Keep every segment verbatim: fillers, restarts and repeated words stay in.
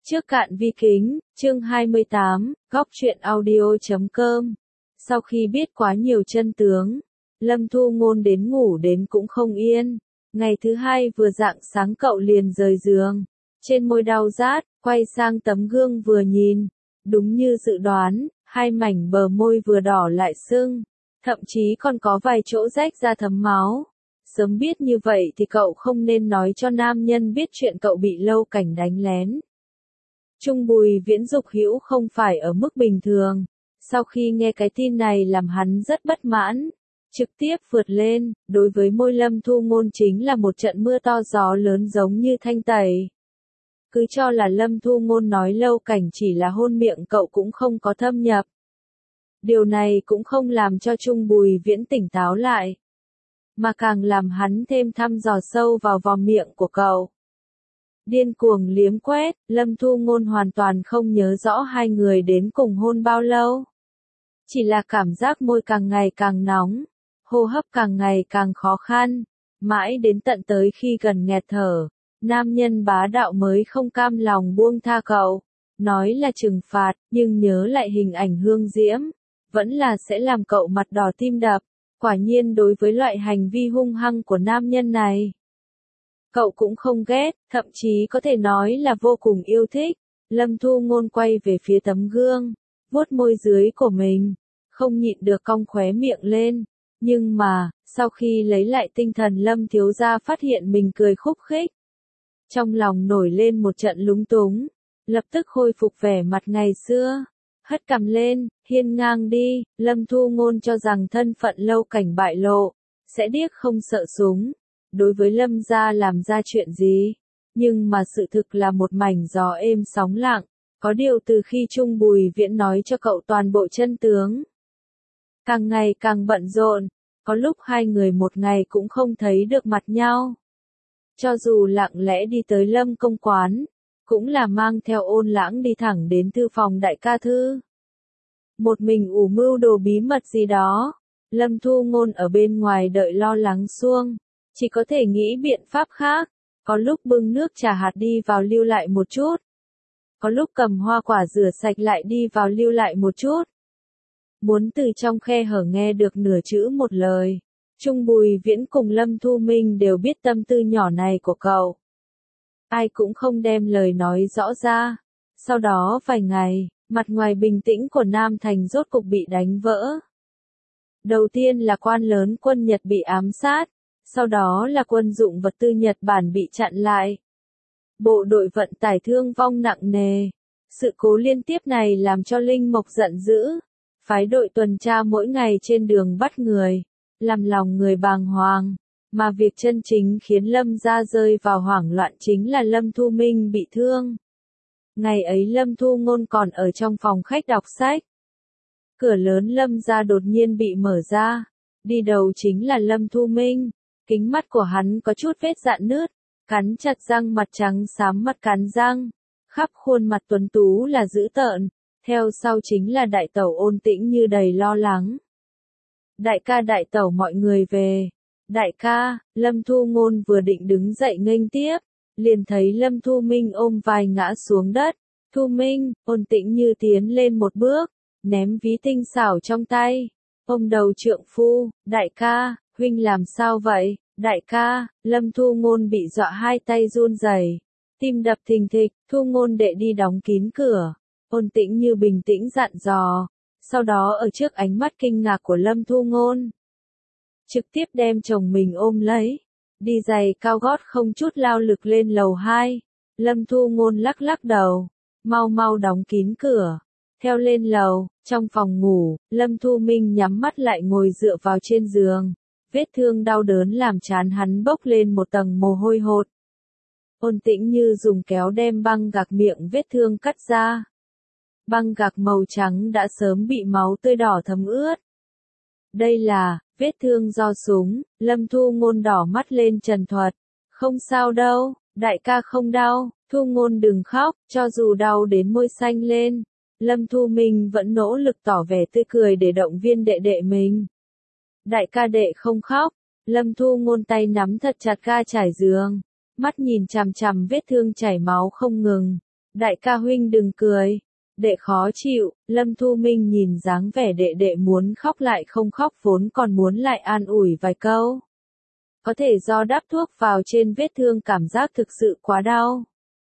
Trước cạn vi kính, chương hai mươi tám, góc truyện audio chấm com. Sau khi biết quá nhiều chân tướng, Lâm Thu Ngôn đến ngủ đến cũng không yên. Ngày thứ hai vừa rạng sáng cậu liền rời giường. Trên môi đau rát, quay sang tấm gương vừa nhìn. Đúng như dự đoán, hai mảnh bờ môi vừa đỏ lại sưng. Thậm chí còn có vài chỗ rách ra thấm máu. Sớm biết như vậy thì cậu không nên nói cho nam nhân biết chuyện cậu bị Lâu Cảnh đánh lén. Trung Bùi Viễn dục hữu không phải ở mức bình thường. Sau khi nghe cái tin này làm hắn rất bất mãn. Trực tiếp vượt lên, đối với môi Lâm Thu Ngôn chính là một trận mưa to gió lớn giống như thanh tẩy. Cứ cho là Lâm Thu Ngôn nói Lâu Cảnh chỉ là hôn miệng cậu cũng không có thâm nhập. Điều này cũng không làm cho Trung Bùi Viễn tỉnh táo lại. Mà càng làm hắn thêm thăm dò sâu vào vòng miệng của cậu. Điên cuồng liếm quét, Lâm Thu Ngôn hoàn toàn không nhớ rõ hai người đến cùng hôn bao lâu. Chỉ là cảm giác môi càng ngày càng nóng, hô hấp càng ngày càng khó khăn, mãi đến tận tới khi gần nghẹt thở, nam nhân bá đạo mới không cam lòng buông tha cậu. Nói là trừng phạt, nhưng nhớ lại hình ảnh Hương Diễm, vẫn là sẽ làm cậu mặt đỏ tim đập. Quả nhiên đối với loại hành vi hung hăng của nam nhân này, cậu cũng không ghét, thậm chí có thể nói là vô cùng yêu thích. Lâm Thu Ngôn quay về phía tấm gương, vuốt môi dưới của mình, không nhịn được cong khóe miệng lên. Nhưng mà, sau khi lấy lại tinh thần Lâm thiếu gia phát hiện mình cười khúc khích. Trong lòng nổi lên một trận lúng túng, lập tức khôi phục vẻ mặt ngày xưa. Hất cằm lên, hiên ngang đi. Lâm Thu Ngôn cho rằng thân phận Lâu Cảnh bại lộ, sẽ điếc không sợ súng. Đối với Lâm gia làm ra chuyện gì, nhưng mà sự thực là một mảnh gió êm sóng lặng. Có điều từ khi Trung Bùi Viễn nói cho cậu toàn bộ chân tướng, càng ngày càng bận rộn, có lúc hai người một ngày cũng không thấy được mặt nhau. Cho dù lặng lẽ đi tới Lâm công quán, cũng là mang theo Ôn Lãng đi thẳng đến thư phòng đại ca thư. Một mình ủ mưu đồ bí mật gì đó, Lâm Thu Ngôn ở bên ngoài đợi lo lắng xuông. Chỉ có thể nghĩ biện pháp khác, có lúc bưng nước trà hạt đi vào lưu lại một chút. Có lúc cầm hoa quả rửa sạch lại đi vào lưu lại một chút. Muốn từ trong khe hở nghe được nửa chữ một lời. Trung Bùi Viễn cùng Lâm Thu Minh đều biết tâm tư nhỏ này của cậu. Ai cũng không đem lời nói rõ ra. Sau đó vài ngày, mặt ngoài bình tĩnh của Nam Thành rốt cục bị đánh vỡ. Đầu tiên là quan lớn quân Nhật bị ám sát. Sau đó là quân dụng vật tư Nhật Bản bị chặn lại. Bộ đội vận tải thương vong nặng nề. Sự cố liên tiếp này làm cho Linh Mộc giận dữ. Phái đội tuần tra mỗi ngày trên đường bắt người. Làm lòng người bàng hoàng. Mà việc chân chính khiến Lâm gia rơi vào hoảng loạn chính là Lâm Thu Minh bị thương. Ngày ấy Lâm Thu Ngôn còn ở trong phòng khách đọc sách. Cửa lớn Lâm gia đột nhiên bị mở ra. Đi đầu chính là Lâm Thu Minh. Kính mắt của hắn có chút vết rạn nứt, cắn chặt răng mặt trắng xám mắt cắn răng, khắp khuôn mặt tuấn tú là dữ tợn, theo sau chính là đại tẩu Ôn Tĩnh như đầy lo lắng. Đại ca đại tẩu mọi người về. Đại ca, Lâm Thu Ngôn vừa định đứng dậy nghênh tiếp, liền thấy Lâm Thu Minh ôm vai ngã xuống đất. Thu Minh, Ôn Tĩnh như tiến lên một bước, ném ví tinh xảo trong tay, ôm đầu trượng phu. Đại ca, huynh làm sao vậy? Đại ca, Lâm Thu Ngôn bị dọa hai tay run rẩy, tim đập thình thịch. Thu Ngôn đệ đi đóng kín cửa. Ôn Tĩnh như bình tĩnh dặn dò, sau đó ở trước ánh mắt kinh ngạc của Lâm Thu Ngôn, trực tiếp đem chồng mình ôm lấy, đi giày cao gót không chút lao lực lên lầu hai. Lâm Thu Ngôn lắc lắc đầu, mau mau đóng kín cửa. Theo lên lầu, trong phòng ngủ, Lâm Thu Minh nhắm mắt lại ngồi dựa vào trên giường. Vết thương đau đớn làm trán hắn bốc lên một tầng mồ hôi hột. Ôn Tĩnh như dùng kéo đem băng gạc miệng vết thương cắt ra. Băng gạc màu trắng đã sớm bị máu tươi đỏ thấm ướt. Đây là vết thương do súng. Lâm Thu Ngôn đỏ mắt lên trần thuật. Không sao đâu, đại ca không đau. Thu Ngôn đừng khóc, cho dù đau đến môi xanh lên. Lâm Thu Minh vẫn nỗ lực tỏ vẻ tươi cười để động viên đệ đệ mình. Đại ca đệ không khóc. Lâm Thu Ngôn tay nắm thật chặt ga trải giường, mắt nhìn chằm chằm vết thương chảy máu không ngừng. Đại ca huynh đừng cười. Đệ khó chịu, Lâm Thu Minh nhìn dáng vẻ đệ đệ muốn khóc lại không khóc vốn còn muốn lại an ủi vài câu. Có thể do đắp thuốc vào trên vết thương cảm giác thực sự quá đau.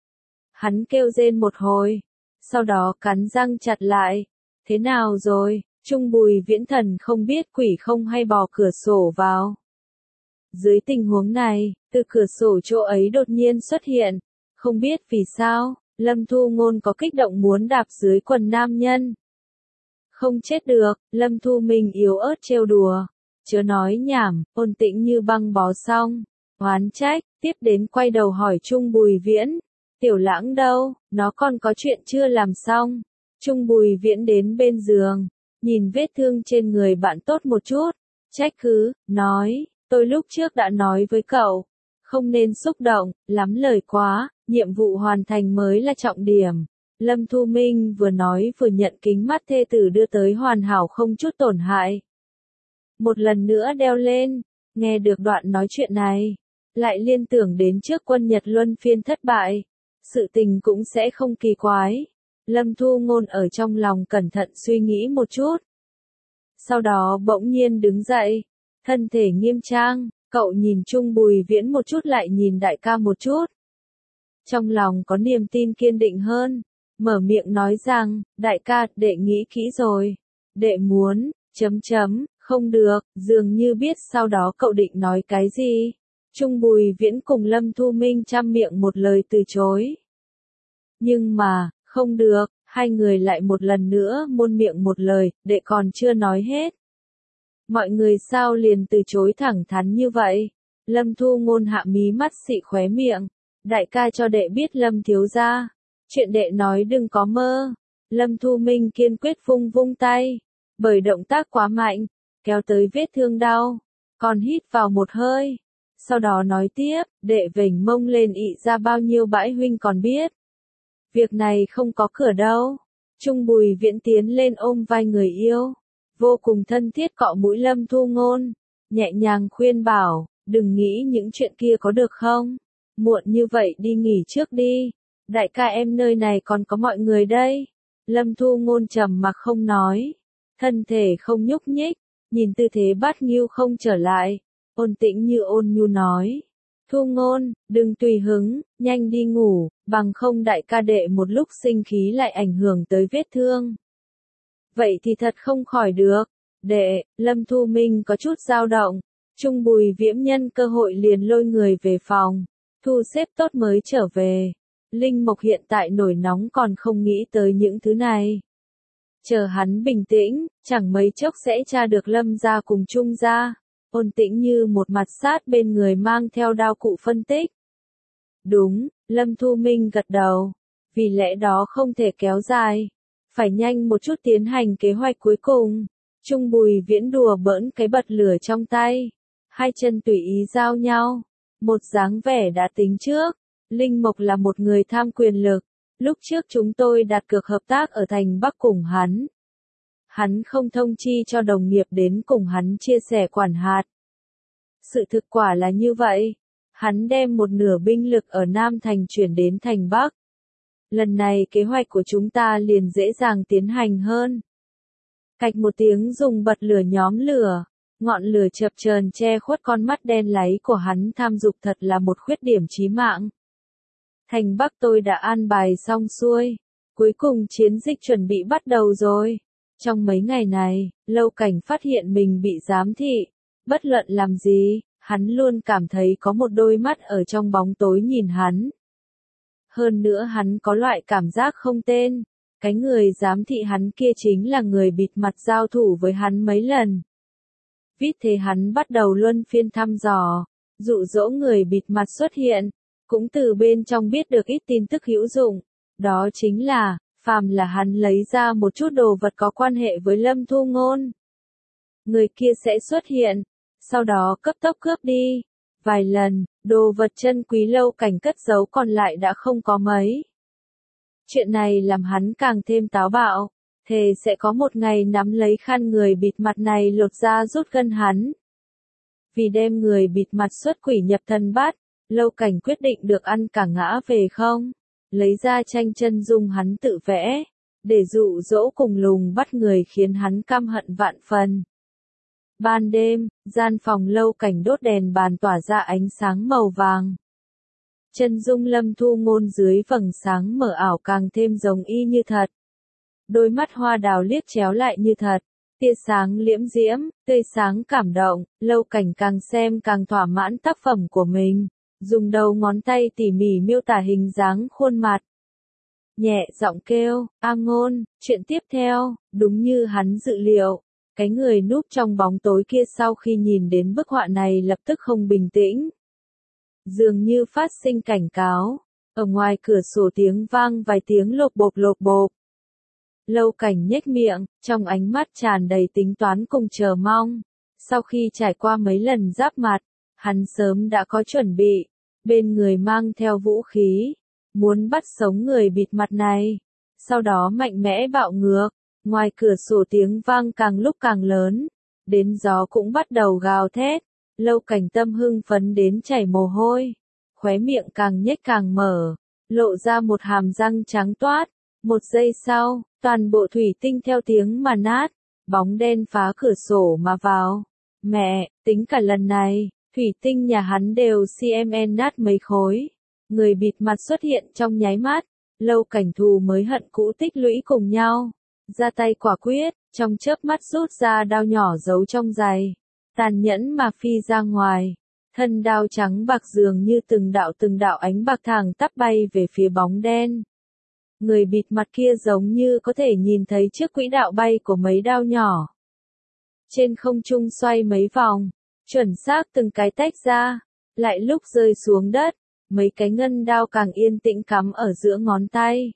Hắn kêu rên một hồi, sau đó cắn răng chặt lại. Thế nào rồi? Trung Bùi Viễn thần không biết quỷ không hay bò cửa sổ vào. Dưới tình huống này, từ cửa sổ chỗ ấy đột nhiên xuất hiện, không biết vì sao, Lâm Thu Ngôn có kích động muốn đạp dưới quần nam nhân. Không chết được, Lâm Thu Minh yếu ớt trêu đùa, chớ nói nhảm, ôn tĩnh như băng bó xong, oán trách, tiếp đến quay đầu hỏi Trung Bùi Viễn, Tiểu Lãng đâu, nó còn có chuyện chưa làm xong. Trung Bùi Viễn đến bên giường, nhìn vết thương trên người bạn tốt một chút, trách cứ, nói, tôi lúc trước đã nói với cậu, không nên xúc động, lắm lời quá, nhiệm vụ hoàn thành mới là trọng điểm. Lâm Thu Minh vừa nói vừa nhận kính mắt thê tử đưa tới hoàn hảo không chút tổn hại. Một lần nữa đeo lên, nghe được đoạn nói chuyện này, lại liên tưởng đến trước quân Nhật luân phiên thất bại, sự tình cũng sẽ không kỳ quái. Lâm Thu Ngôn ở trong lòng cẩn thận suy nghĩ một chút. Sau đó bỗng nhiên đứng dậy, thân thể nghiêm trang, cậu nhìn Trung Bùi Viễn một chút lại nhìn đại ca một chút. Trong lòng có niềm tin kiên định hơn, mở miệng nói rằng, đại ca, đệ nghĩ kỹ rồi. Đệ muốn, chấm chấm, không được, dường như biết sau đó cậu định nói cái gì. Trung Bùi Viễn cùng Lâm Thu Minh trăm miệng một lời từ chối. Nhưng mà, không được, hai người lại một lần nữa môn miệng một lời, đệ còn chưa nói hết. Mọi người sao liền từ chối thẳng thắn như vậy? Lâm Thu Ngôn hạ mí mắt xị khóe miệng. Đại ca cho đệ biết Lâm thiếu gia. Chuyện đệ nói đừng có mơ. Lâm Thu Minh kiên quyết vung vung tay. Bởi động tác quá mạnh, kéo tới vết thương đau. Còn hít vào một hơi. Sau đó nói tiếp, đệ vểnh mông lên ị ra bao nhiêu bãi huynh còn biết. Việc này không có cửa đâu. Trung Bùi Viễn tiến lên ôm vai người yêu. Vô cùng thân thiết cọ mũi Lâm Thu Ngôn. Nhẹ nhàng khuyên bảo, đừng nghĩ những chuyện kia có được không? Muộn như vậy đi nghỉ trước đi. Đại ca em nơi này còn có mọi người đây. Lâm Thu Ngôn trầm mặc không nói. Thân thể không nhúc nhích. Nhìn tư thế bát nghiêu không trở lại. Ôn tĩnh như ôn nhu nói. Thu Ngôn, đừng tùy hứng, nhanh đi ngủ, bằng không đại ca đệ một lúc sinh khí lại ảnh hưởng tới vết thương. Vậy thì thật không khỏi được. Đệ, Lâm Thu Minh có chút dao động. Trung Bùi Viễn nhân cơ hội liền lôi người về phòng. Thu xếp tốt mới trở về. Linh Mộc hiện tại nổi nóng còn không nghĩ tới những thứ này. Chờ hắn bình tĩnh, chẳng mấy chốc sẽ tra được Lâm gia cùng Trung gia. Ôn tĩnh như một mặt sát bên người mang theo đao cụ phân tích. Đúng, Lâm Thu Minh gật đầu. Vì lẽ đó không thể kéo dài. Phải nhanh một chút tiến hành kế hoạch cuối cùng. Trung Bùi Viễn đùa bỡn cái bật lửa trong tay. Hai chân tùy ý giao nhau. Một dáng vẻ đã tính trước. Linh Mộc là một người tham quyền lực. Lúc trước chúng tôi đặt cược hợp tác ở thành Bắc cùng hắn. Hắn không thông chi cho đồng nghiệp đến cùng hắn chia sẻ quản hạt. Sự thực quả là như vậy. Hắn đem một nửa binh lực ở Nam Thành chuyển đến thành Bắc. Lần này kế hoạch của chúng ta liền dễ dàng tiến hành hơn. Cạch một tiếng dùng bật lửa nhóm lửa. Ngọn lửa chập chờn che khuất con mắt đen láy của hắn tham dục thật là một khuyết điểm chí mạng. Thành Bắc tôi đã an bài xong xuôi. Cuối cùng chiến dịch chuẩn bị bắt đầu rồi. Trong mấy ngày này, Lâu Cảnh phát hiện mình bị giám thị. Bất luận làm gì, hắn luôn cảm thấy có một đôi mắt ở trong bóng tối nhìn hắn. Hơn nữa hắn có loại cảm giác không tên. Cái người giám thị hắn kia chính là người bịt mặt giao thủ với hắn mấy lần. Vì thế hắn bắt đầu luân phiên thăm dò, dụ dỗ người bịt mặt xuất hiện, cũng từ bên trong biết được ít tin tức hữu dụng. Đó chính là, phàm là hắn lấy ra một chút đồ vật có quan hệ với Lâm Thu Ngôn. Người kia sẽ xuất hiện, sau đó cấp tốc cướp đi. Vài lần, đồ vật chân quý Lâu Cảnh cất giấu còn lại đã không có mấy. Chuyện này làm hắn càng thêm táo bạo, thề sẽ có một ngày nắm lấy khăn người bịt mặt này lột ra rút gân hắn. Vì đem người bịt mặt xuất quỷ nhập thần bắt, Lâu Cảnh quyết định được ăn cả ngã về không. lấy ra tranh chân dung hắn tự vẽ, để dụ dỗ cùng lùng bắt người khiến hắn căm hận vạn phần. Ban đêm, gian phòng Lâu Cảnh đốt đèn bàn tỏa ra ánh sáng màu vàng. Chân dung Lâm Thu Ngôn dưới vầng sáng mờ ảo càng thêm giống y như thật. Đôi mắt hoa đào liếc chéo lại như thật, tia sáng liễm diễm, tươi sáng cảm động, Lâu Cảnh càng xem càng thỏa mãn tác phẩm của mình, dùng đầu ngón tay tỉ mỉ miêu tả hình dáng khuôn mặt. Nhẹ giọng kêu, A Ngôn, chuyện tiếp theo, đúng như hắn dự liệu. Cái người núp trong bóng tối kia sau khi nhìn đến bức họa này lập tức không bình tĩnh. Dường như phát sinh cảnh cáo, ở ngoài cửa sổ tiếng vang vài tiếng lộp bộp lộp bộp. Lâu Cảnh nhếch miệng, trong ánh mắt tràn đầy tính toán cùng chờ mong. Sau khi trải qua mấy lần giáp mặt, hắn sớm đã có chuẩn bị, bên người mang theo vũ khí, muốn bắt sống người bịt mặt này. Sau đó mạnh mẽ bạo ngược, ngoài cửa sổ tiếng vang càng lúc càng lớn, đến gió cũng bắt đầu gào thét. Lâu Cảnh tâm hưng phấn đến chảy mồ hôi, khóe miệng càng nhếch càng mở, lộ ra một hàm răng trắng toát. Một giây sau, toàn bộ thủy tinh theo tiếng mà nát, bóng đen phá cửa sổ mà vào. Mẹ, tính cả lần này, thủy tinh nhà hắn đều xê em en nát mấy khối. Người bịt mặt xuất hiện trong nháy mắt, Lâu Cảnh thù mới hận cũ tích lũy cùng nhau. Ra tay quả quyết, trong chớp mắt rút ra đao nhỏ giấu trong giày, tàn nhẫn mà phi ra ngoài. Thân đao trắng bạc dường như từng đạo từng đạo ánh bạc thẳng tắp bay về phía bóng đen. Người bịt mặt kia giống như có thể nhìn thấy trước quỹ đạo bay của mấy đao nhỏ. Trên không trung xoay mấy vòng, chuẩn xác từng cái tách ra, lại lúc rơi xuống đất, mấy cái ngân đao càng yên tĩnh cắm ở giữa ngón tay.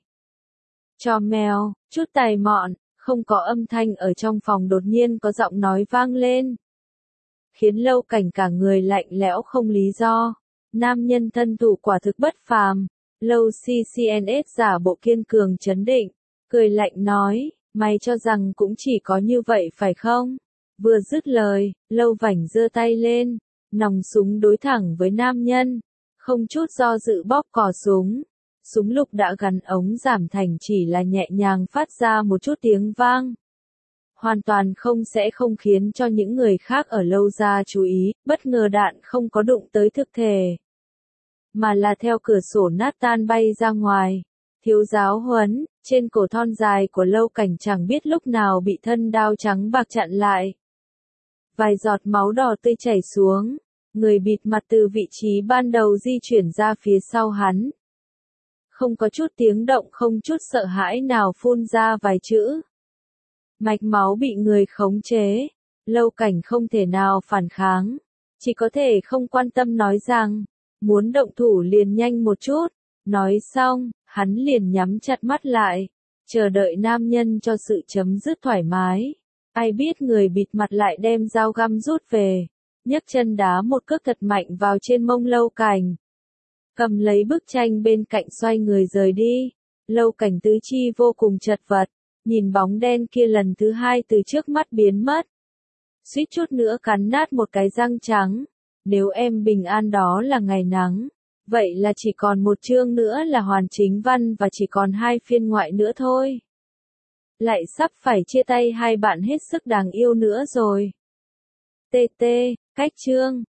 Cho mèo, chút tài mọn, không có âm thanh ở trong phòng đột nhiên có giọng nói vang lên. Khiến Lâu Cảnh cả người lạnh lẽo không lý do. Nam nhân thân thủ quả thực bất phàm. Lâu xê xê en ét giả bộ kiên cường trấn định, cười lạnh nói, mày cho rằng cũng chỉ có như vậy phải không? Vừa dứt lời, Lâu Vảnh giơ tay lên, nòng súng đối thẳng với nam nhân, không chút do dự bóp cò súng. Súng lục đã gắn ống giảm thành chỉ là nhẹ nhàng phát ra một chút tiếng vang. Hoàn toàn không sẽ không khiến cho những người khác ở Lâu gia chú ý, bất ngờ đạn không có đụng tới thực thể, mà là theo cửa sổ nát tan bay ra ngoài. Thiếu giáo huấn, trên cổ thon dài của Lâu Cảnh chẳng biết lúc nào bị thân đao trắng bạc chặn lại. Vài giọt máu đỏ tươi chảy xuống, người bịt mặt từ vị trí ban đầu di chuyển ra phía sau hắn. Không có chút tiếng động, không chút sợ hãi nào phun ra vài chữ. Mạch máu bị người khống chế, Lâu Cảnh không thể nào phản kháng, chỉ có thể không quan tâm nói rằng, muốn động thủ liền nhanh một chút. Nói xong, hắn liền nhắm chặt mắt lại, chờ đợi nam nhân cho sự chấm dứt thoải mái. Ai biết người bịt mặt lại đem dao găm rút về, nhấc chân đá một cước thật mạnh vào trên mông Lâu Cảnh. Cầm lấy bức tranh bên cạnh xoay người rời đi. Lâu Cảnh tứ chi vô cùng chật vật, nhìn bóng đen kia lần thứ hai từ trước mắt biến mất. Suýt chút nữa cắn nát một cái răng trắng. Nếu em bình an đó là ngày nắng, vậy là chỉ còn một chương nữa là hoàn chính văn và chỉ còn hai phiên ngoại nữa thôi. Lại sắp phải chia tay hai bạn hết sức đáng yêu nữa rồi. tê tê, cách chương.